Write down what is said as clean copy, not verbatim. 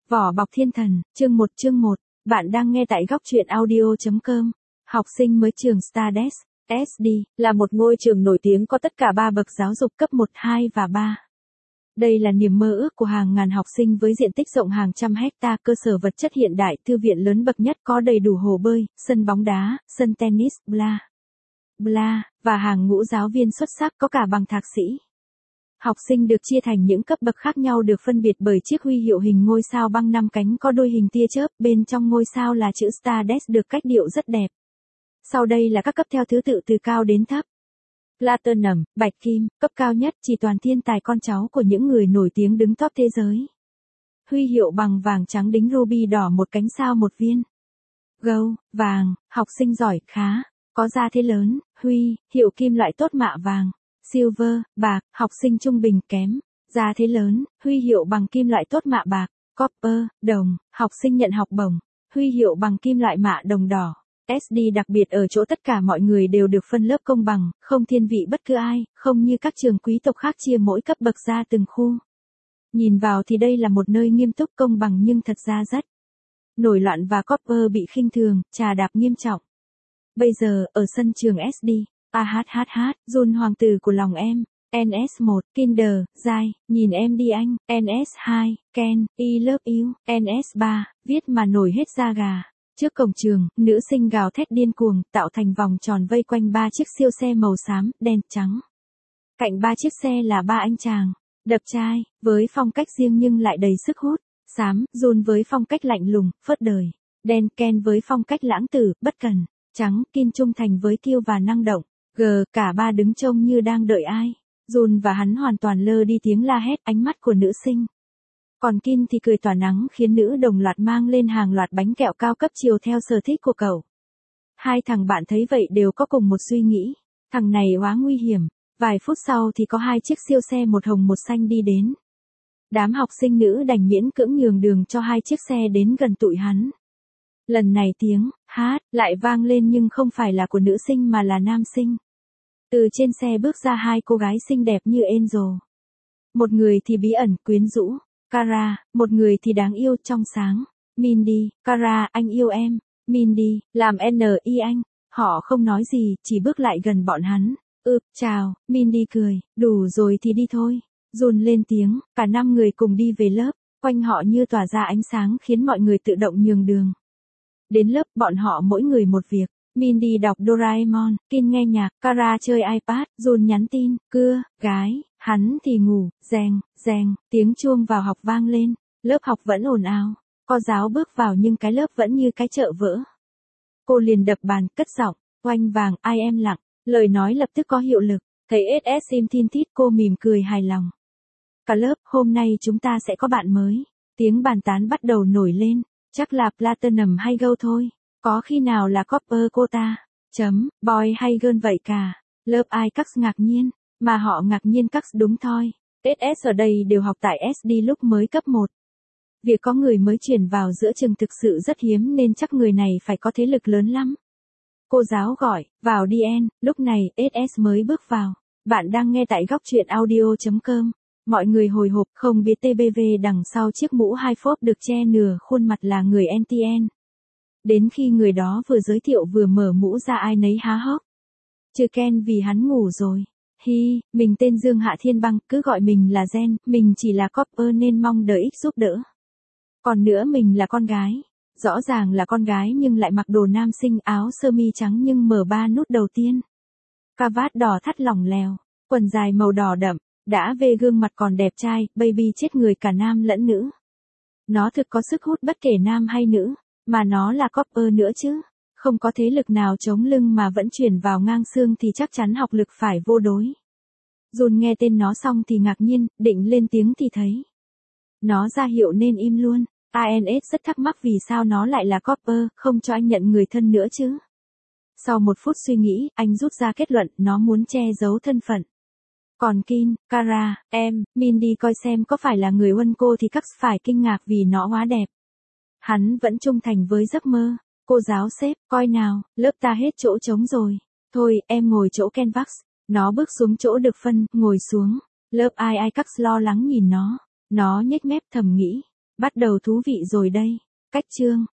Vỏ bọc thiên thần, chương 1, bạn đang nghe tại góc truyện audio.com. Học sinh mới trường Stardust, SD, là một ngôi trường nổi tiếng có tất cả 3 bậc giáo dục cấp 1, 2 và 3. Đây là niềm mơ ước của hàng ngàn học sinh với diện tích rộng hàng trăm hecta, cơ sở vật chất hiện đại, thư viện lớn bậc nhất, có đầy đủ hồ bơi, sân bóng đá, sân tennis, bla bla, và hàng ngũ giáo viên xuất sắc có cả bằng thạc sĩ. Học sinh được chia thành những cấp bậc khác nhau, được phân biệt bởi chiếc huy hiệu hình ngôi sao băng 5 cánh có đôi hình tia chớp, bên trong ngôi sao là chữ Stardust được cách điệu rất đẹp. Sau đây là các cấp theo thứ tự từ cao đến thấp. Platinum, bạch kim, cấp cao nhất, chỉ toàn thiên tài con cháu của những người nổi tiếng đứng top thế giới. Huy hiệu bằng vàng trắng đính ruby đỏ một cánh sao một viên. Gold, vàng, học sinh giỏi, khá, có gia thế lớn, huy, hiệu kim loại tốt mạ vàng. Silver, bạc, học sinh trung bình kém, gia thế lớn, huy hiệu bằng kim loại tốt mạ bạc. Copper, đồng, học sinh nhận học bổng, huy hiệu bằng kim loại mạ đồng đỏ. SD đặc biệt ở chỗ tất cả mọi người đều được phân lớp công bằng, không thiên vị bất cứ ai, không như các trường quý tộc khác chia mỗi cấp bậc ra từng khu. Nhìn vào thì đây là một nơi nghiêm túc công bằng, nhưng thật ra rất nổi loạn và Copper bị khinh thường, trà đạp nghiêm trọng. Bây giờ, ở sân trường SD, Jun hoàng tử của lòng em, NS1, Kinder, Jai, nhìn em đi anh, NS2, Ken, I love you, NS3, viết mà nổi hết da gà. Trước cổng trường, nữ sinh gào thét điên cuồng, tạo thành vòng tròn vây quanh 3 chiếc siêu xe màu xám, đen, trắng. Cạnh 3 chiếc xe là 3 anh chàng, đập trai, với phong cách riêng nhưng lại đầy sức hút. Xám, Jun với phong cách lạnh lùng, phớt đời. Đen, Ken với phong cách lãng tử, bất cần. Trắng, Kin trung thành với kiêu và năng động. G, cả ba đứng trông như đang đợi ai. Jun và hắn hoàn toàn lơ đi tiếng la hét, ánh mắt của nữ sinh. Còn Kin thì cười tỏa nắng, khiến nữ đồng loạt mang lên hàng loạt bánh kẹo cao cấp chiều theo sở thích của cậu. Hai thằng bạn thấy vậy đều có cùng một suy nghĩ. Thằng này quá nguy hiểm. Vài phút sau thì có 2 chiếc siêu xe một hồng một xanh đi đến. Đám học sinh nữ đành miễn cưỡng nhường đường cho 2 chiếc xe đến gần tụi hắn. Lần này tiếng hát lại vang lên, nhưng không phải là của nữ sinh mà là nam sinh. Từ trên xe bước ra 2 cô gái xinh đẹp như Angel. Một người thì bí ẩn, quyến rũ, Kara, một người thì đáng yêu, trong sáng, Mindy. Kara, anh yêu em. Mindy, làm N.I. anh. Họ không nói gì, chỉ bước lại gần bọn hắn. Chào, Mindy cười, đủ rồi thì đi thôi. Jun lên tiếng, cả 5 người cùng đi về lớp, quanh họ như tỏa ra ánh sáng khiến mọi người tự động nhường đường. Đến lớp, bọn họ mỗi người một việc. Mindy đọc Doraemon, Kin nghe nhạc, Kara chơi iPad, Jun nhắn tin, cưa, gái, hắn thì ngủ, reng, tiếng chuông vào học vang lên. Lớp học vẫn ồn ào. Cô giáo bước vào nhưng cái lớp vẫn như cái chợ vỡ. Cô liền đập bàn, cất giọng, oanh vàng, ai em lặng. Lời nói lập tức có hiệu lực. Thấy SS im thin thít, cô mỉm cười hài lòng. Cả lớp, hôm nay chúng ta sẽ có bạn mới. Tiếng bàn tán bắt đầu nổi lên. Chắc là Platinum hay Gold thôi. Có khi nào là Copper cô ta? Boy hay girl vậy cả. Lớp ai Cax ngạc nhiên. Mà họ ngạc nhiên Cax đúng thôi. SS ở đây đều học tại SD lúc mới cấp 1. Việc có người mới chuyển vào giữa trường thực sự rất hiếm, nên chắc người này phải có thế lực lớn lắm. Cô giáo gọi, vào đi en, lúc này SS mới bước vào. Bạn đang nghe tại góc truyện audio.com. Mọi người hồi hộp, không biết TBV đằng sau chiếc mũ 2 phốp được che nửa khuôn mặt là người NTN. Đến khi người đó vừa giới thiệu vừa mở mũ ra, ai nấy há hốc. Trừ Ken vì hắn ngủ rồi. Mình tên Dương Hạ Thiên Băng, cứ gọi mình là Gen, mình chỉ là Copper nên mong đợi ích giúp đỡ. Còn nữa, mình là con gái. Rõ ràng là con gái nhưng lại mặc đồ nam sinh, áo sơ mi trắng nhưng mở 3 nút đầu tiên. Cà vạt đỏ thắt lỏng lèo, quần dài màu đỏ đậm, đã về gương mặt còn đẹp trai, baby chết người cả nam lẫn nữ. Nó thực có sức hút bất kể nam hay nữ, mà nó là Copper nữa chứ. Không có thế lực nào chống lưng mà vẫn chuyển vào ngang xương thì chắc chắn học lực phải vô đối. Jun nghe tên nó xong thì ngạc nhiên, định lên tiếng thì thấy nó ra hiệu nên im luôn. INS rất thắc mắc vì sao nó lại là Copper, không cho anh nhận người thân nữa chứ. Sau 1 phút suy nghĩ, anh rút ra kết luận, nó muốn che giấu thân phận. Còn Kin, Kara, Mindy coi xem có phải là người huân cô thì Cax phải kinh ngạc vì nó quá đẹp. Hắn vẫn trung thành với giấc mơ. Cô giáo xếp, coi nào, lớp ta hết chỗ trống rồi. Thôi, em ngồi chỗ Canvas. Nó bước xuống chỗ được phân, ngồi xuống. Lớp ai Cax lo lắng nhìn nó. Nó nhếch mép thầm nghĩ. Bắt đầu thú vị rồi đây. Cách chương